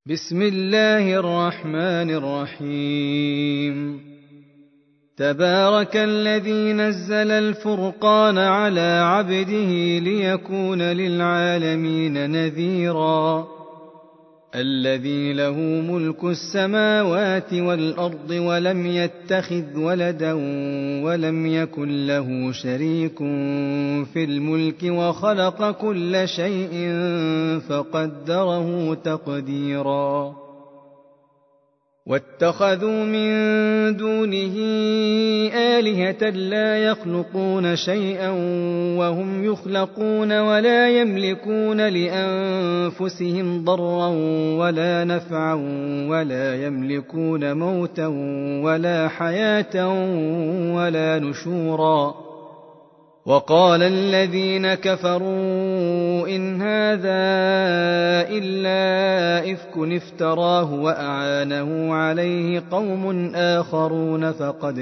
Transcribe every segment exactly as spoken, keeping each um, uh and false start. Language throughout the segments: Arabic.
بسم الله الرحمن الرحيم. تبارك الذي نزل الفرقان على عبده ليكون للعالمين نذيرا. الذي له ملك السماوات والأرض ولم يتخذ ولدا ولم يكن له شريك في الملك وخلق كل شيء فقدره تقديرا. واتخذوا من دونه آلهة لا يخلقون شيئا وهم يخلقون ولا يملكون لأنفسهم ضرا ولا نفعا ولا يملكون موتا ولا حياة ولا نشورا. وقال الذين كفروا إن هذا إلا إفك افتراه وأعانه عليه قوم آخرون فقد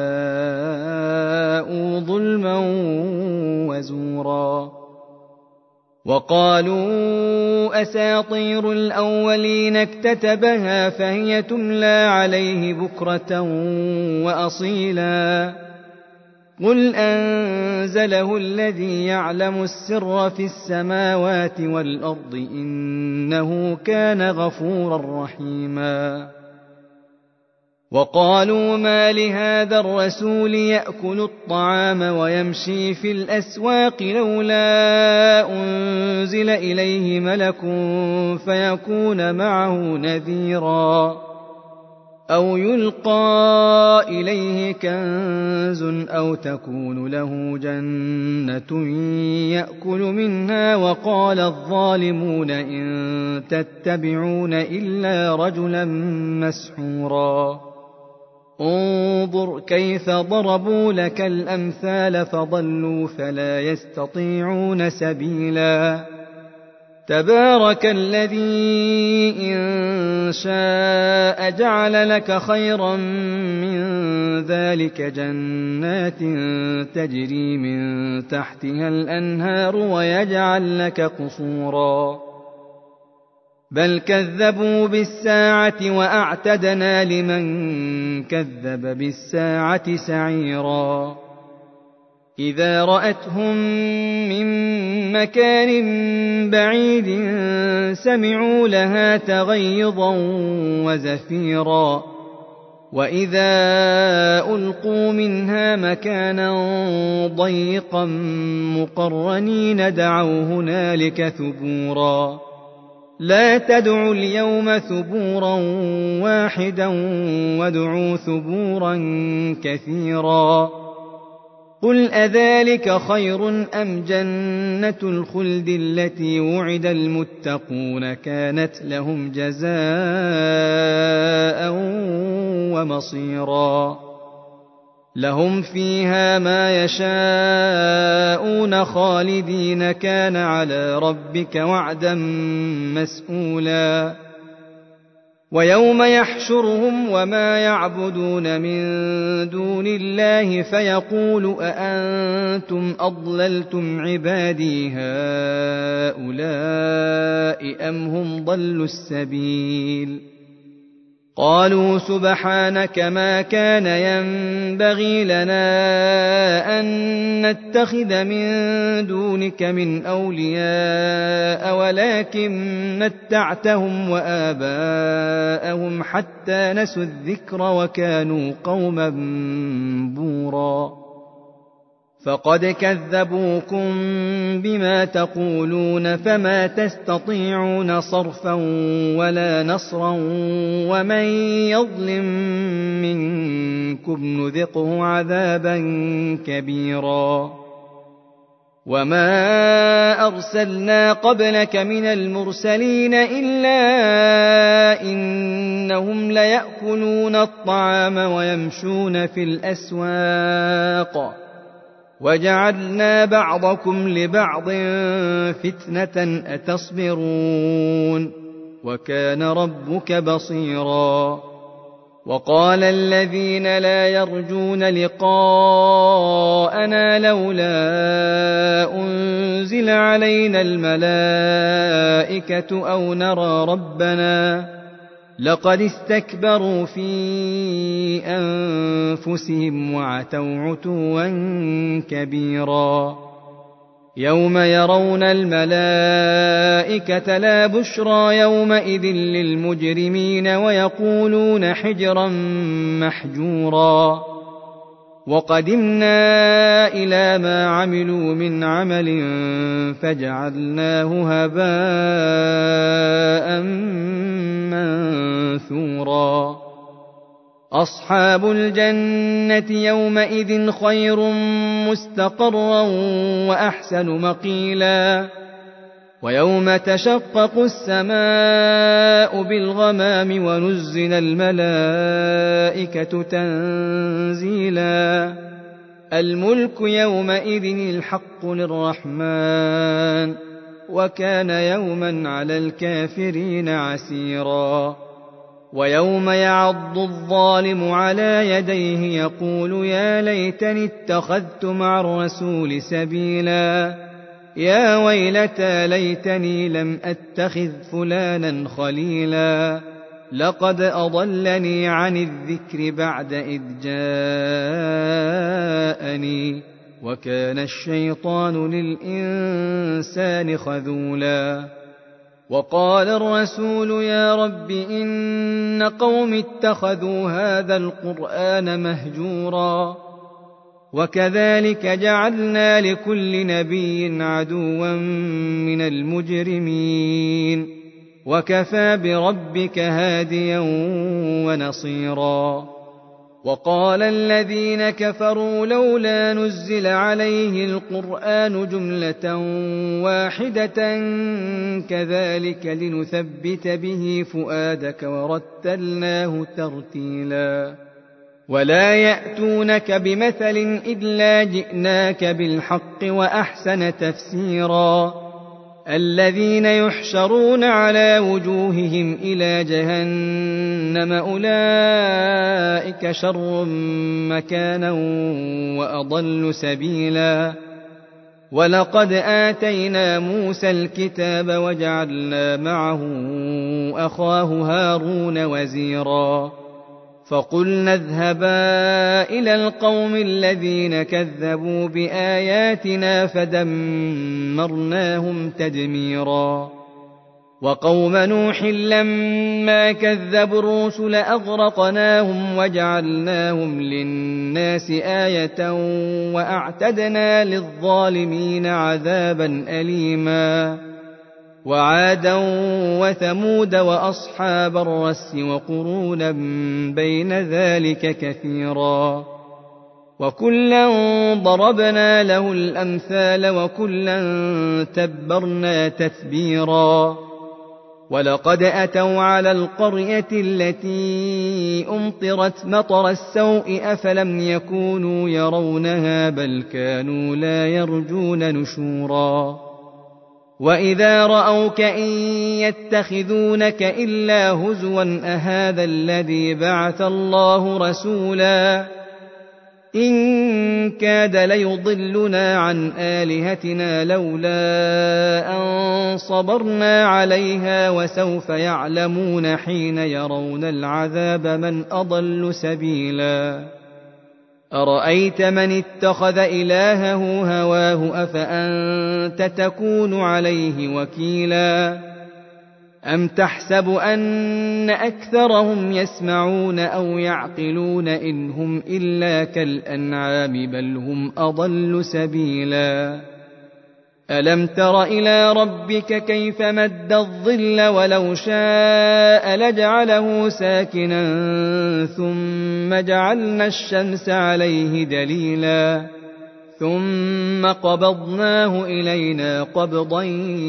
جاءوا ظلما وزورا. وقالوا أساطير الأولين اكتتبها فهي تملى عليه بكرة وأصيلا. قل أنزله الذي يعلم السر في السماوات والأرض إنه كان غفورا رحيما. وقالوا ما لهذا الرسول يأكل الطعام ويمشي في الأسواق لولا أنزل إليه ملك فيكون معه نذيرا أو يلقى إليه كنز أو تكون له جنة يأكل منها. وقال الظالمون إن تتبعون إلا رجلا مسحورا. انظر كيف ضربوا لك الأمثال فضلوا فلا يستطيعون سبيلا. تبارك الذي إن شاء جعل لك خيرا من ذلك جنات تجري من تحتها الأنهار ويجعل لك قصورا. بل كذبوا بالساعة وأعتدنا لمن كذب بالساعة سعيرا. إذا رأتهم من مكان بعيد سمعوا لها تغيظا وزفيرا. وإذا ألقوا منها مكانا ضيقا مقرنين دعوا هنالك ثبورا. لا تدعوا اليوم ثبورا واحدا وادعوا ثبورا كثيرا. قل أذلك خير أم جنة الخلد التي وعد المتقون كانت لهم جزاء ومصيرا. لهم فيها ما يشاءون خالدين كان على ربك وعدا مسئولا. ويوم يحشرهم وما يعبدون من دون الله فيقول أأنتم أضللتم عبادي هؤلاء أم هم ضلوا السبيل. قالوا سبحانك ما كان ينبغي لنا أن نتخذ من دونك من أولياء ولكن متعتهم وآباءهم حتى نسوا الذكر وكانوا قوما بورا. فقد كذبوكم بما تقولون فما تستطيعون صرفا ولا نصرا ومن يظلم منكم نذقه عذابا كبيرا. وما أرسلنا قبلك من المرسلين إلا إنهم ليأكلون الطعام ويمشون في الأسواق وجعلنا بعضكم لبعض فتنة أتصبرون وكان ربك بصيرا. وقال الذين لا يرجون لقاءنا لولا أنزل علينا الملائكة أو نرى ربنا لقد استكبروا في أنفسهم وعتوا عتوا كبيرا يوم يرون الملائكة لا بشرى يومئذ للمجرمين ويقولون حجرا محجورا وقدمنا إلى ما عملوا من عمل فجعلناه هباء منثورا أصحاب الجنة يومئذ خير مستقرا وأحسن مقيلا ويوم تشقق السماء بالغمام ونزل الملائكة تنزيلا الملك يومئذ الحق للرحمن وكان يوما على الكافرين عسيرا ويوم يعض الظالم على يديه يقول يا ليتني اتخذت مع الرسول سبيلا يا ويلتى ليتني لم أتخذ فلانا خليلا لقد أضلني عن الذكر بعد إذ جاءني وكان الشيطان للإنسان خذولا وقال الرسول يا رب إن قوم اتخذوا هذا القرآن مهجورا وكذلك جعلنا لكل نبي عدوا من المجرمين وكفى بربك هاديا ونصيرا وقال الذين كفروا لولا نزل عليه القرآن جملة واحدة كذلك لنثبت به فؤادك ورتلناه ترتيلا ولا يأتونك بمثل إلا جئناك بالحق وأحسن تفسيرا الذين يحشرون على وجوههم إلى جهنم أولئك شر مكانا وأضل سبيلا ولقد آتينا موسى الكتاب وجعلنا معه أخاه هارون وزيرا فقلنا اذهبا إلى القوم الذين كذبوا بآياتنا فدمرناهم تدميرا وقوم نوح لما كذبوا الرسل أغرقناهم وجعلناهم للناس آية وأعتدنا للظالمين عذابا أليما وعادا وثمود وأصحاب الرس وقرونا بين ذلك كثيرا وكلا ضربنا له الأمثال وكلا تبرنا تتبيرا ولقد أتوا على القرية التي أمطرت مطر السوء أفلم يكونوا يرونها بل كانوا لا يرجون نشورا وإذا رأوك إن يتخذونك إلا هزوا أهذا الذي بعث الله رسولا إن كاد ليضلنا عن آلهتنا لولا أن صبرنا عليها وسوف يعلمون حين يرون العذاب من أضل سبيلا أرأيت من اتخذ إلهه هواه أفأنت تكون عليه وكيلا أم تحسب أن أكثرهم يسمعون أو يعقلون إن هم إلا كالأنعام بل هم أضل سبيلا ألم تر إلى ربك كيف مد الظل ولو شاء لجعله ساكنا ثم جعلنا الشمس عليه دليلا ثم قبضناه إلينا قبضا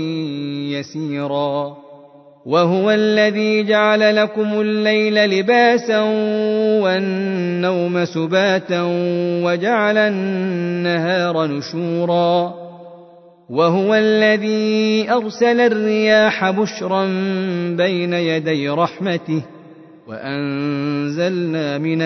يسيرا وهو الذي جعل لكم الليل لباسا والنوم سباتا وجعل النهار نشورا وهو الذي أرسل الرياح بشرا بين يدي رحمته وأنزلنا من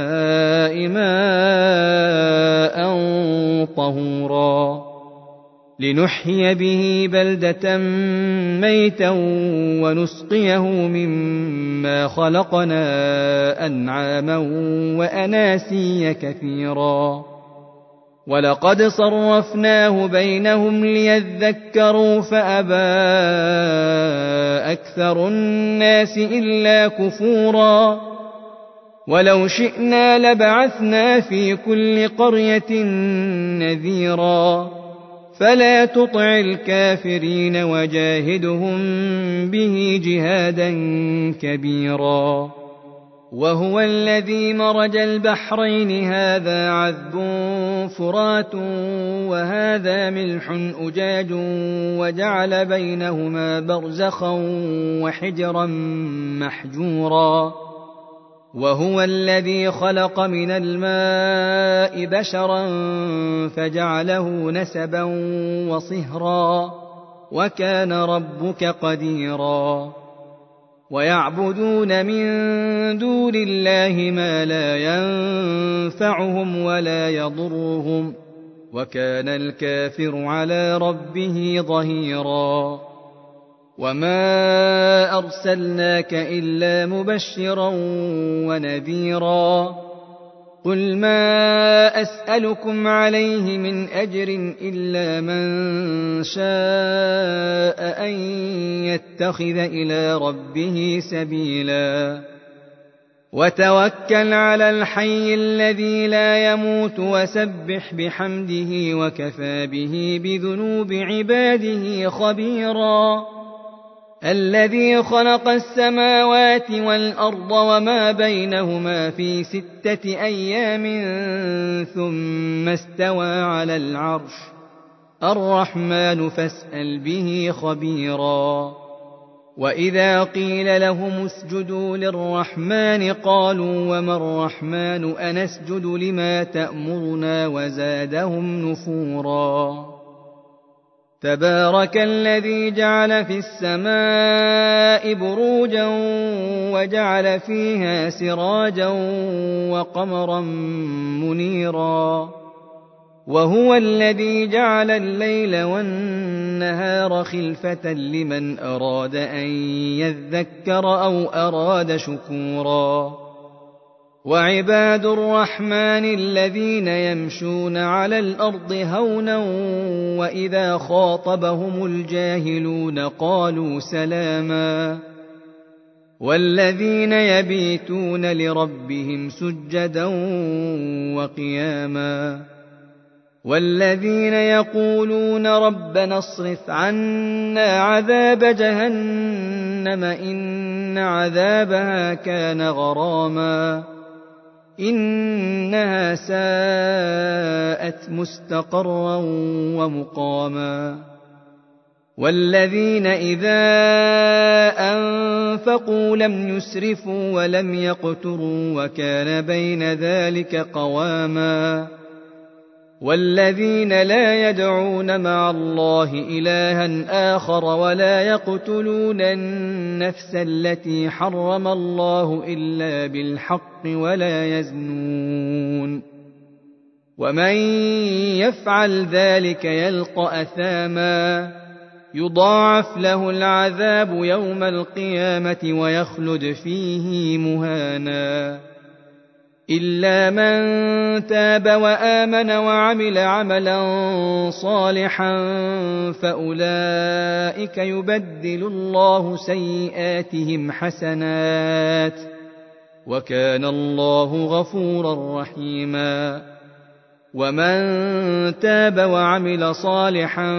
السماء ماء طهورا لنحيي به بلدة ميتا ونسقيه مما خلقنا أنعاما وأناسيا كثيرا ولقد صرفناه بينهم ليذكروا فأبى أكثر الناس إلا كفورا ولو شئنا لبعثنا في كل قرية نذيرا فلا تطع الكافرين وجاهدهم به جهادا كبيرا وهو الذي مرج البحرين هذا عذب فرات وهذا ملح أجاج وجعل بينهما برزخا وحجرا محجورا وهو الذي خلق من الماء بشرا فجعله نسبا وصهرا وكان ربك قديرا ويعبدون من دون الله ما لا ينفعهم ولا يضرهم وكان الكافر على ربه ظهيرا وما أرسلناك إلا مبشرا ونذيرا قل ما أسألكم عليه من أجر إلا من شاء أن يتخذ إلى ربه سبيلا وتوكل على الحي الذي لا يموت وسبح بحمده وكفى به بذنوب عباده خبيرا الذي خلق السماوات والأرض وما بينهما في ستة أيام ثم استوى على العرش الرحمن فاسأل به خبيرا وإذا قيل لهم اسجدوا للرحمن قالوا وما الرحمن أنسجد لما تأمرنا وزادهم نفورا تبارك الذي جعل في السماء بروجا وجعل فيها سراجا وقمرا منيرا وهو الذي جعل الليل والنهار خلفة لمن أراد أن يذكر أو أراد شكورا وعباد الرحمن الذين يمشون على الأرض هونا وإذا خاطبهم الجاهلون قالوا سلاما والذين يبيتون لربهم سجدا وقياما والذين يقولون ربنا اصرف عنا عذاب جهنم إن عذابها كان غراما إنها ساءت مستقرا ومقاما والذين إذا أنفقوا لم يسرفوا ولم يقتروا وكان بين ذلك قواما والذين لا يدعون مع الله إلها آخر ولا يقتلون النفس التي حرم الله إلا بالحق ولا يزنون ومن يفعل ذلك يلقى أثاما يضاعف له العذاب يوم القيامة ويخلد فيه مهانا إلا من تاب وآمن وعمل عملا صالحا فأولئك يبدل الله سيئاتهم حسنات وكان الله غفورا رحيما ومن تاب وعمل صالحا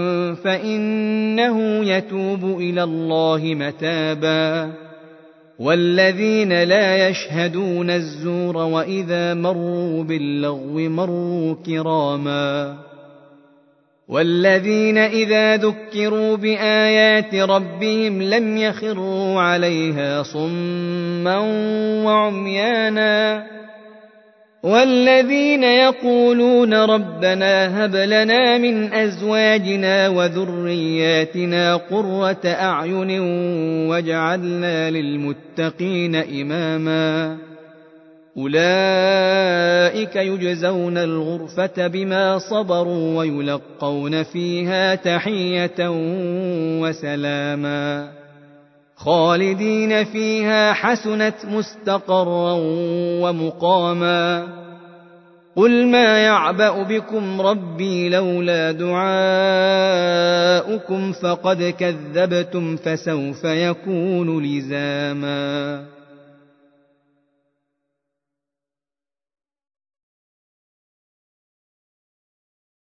فإنه يتوب إلى الله متابا والذين لا يشهدون الزور وإذا مروا باللغو مروا كراما والذين إذا ذكروا بآيات ربهم لم يخروا عليها صما وعميانا والذين يقولون ربنا هب لنا من أزواجنا وذرياتنا قرة أعين واجعلنا للمتقين إماما أولئك يجزون الغرفة بما صبروا ويلقون فيها تحية وسلاما خالدين فيها حسنت مستقرا ومقاما قل ما يعبأ بكم ربي لولا دعاؤكم فقد كذبتم فسوف يكون لزاما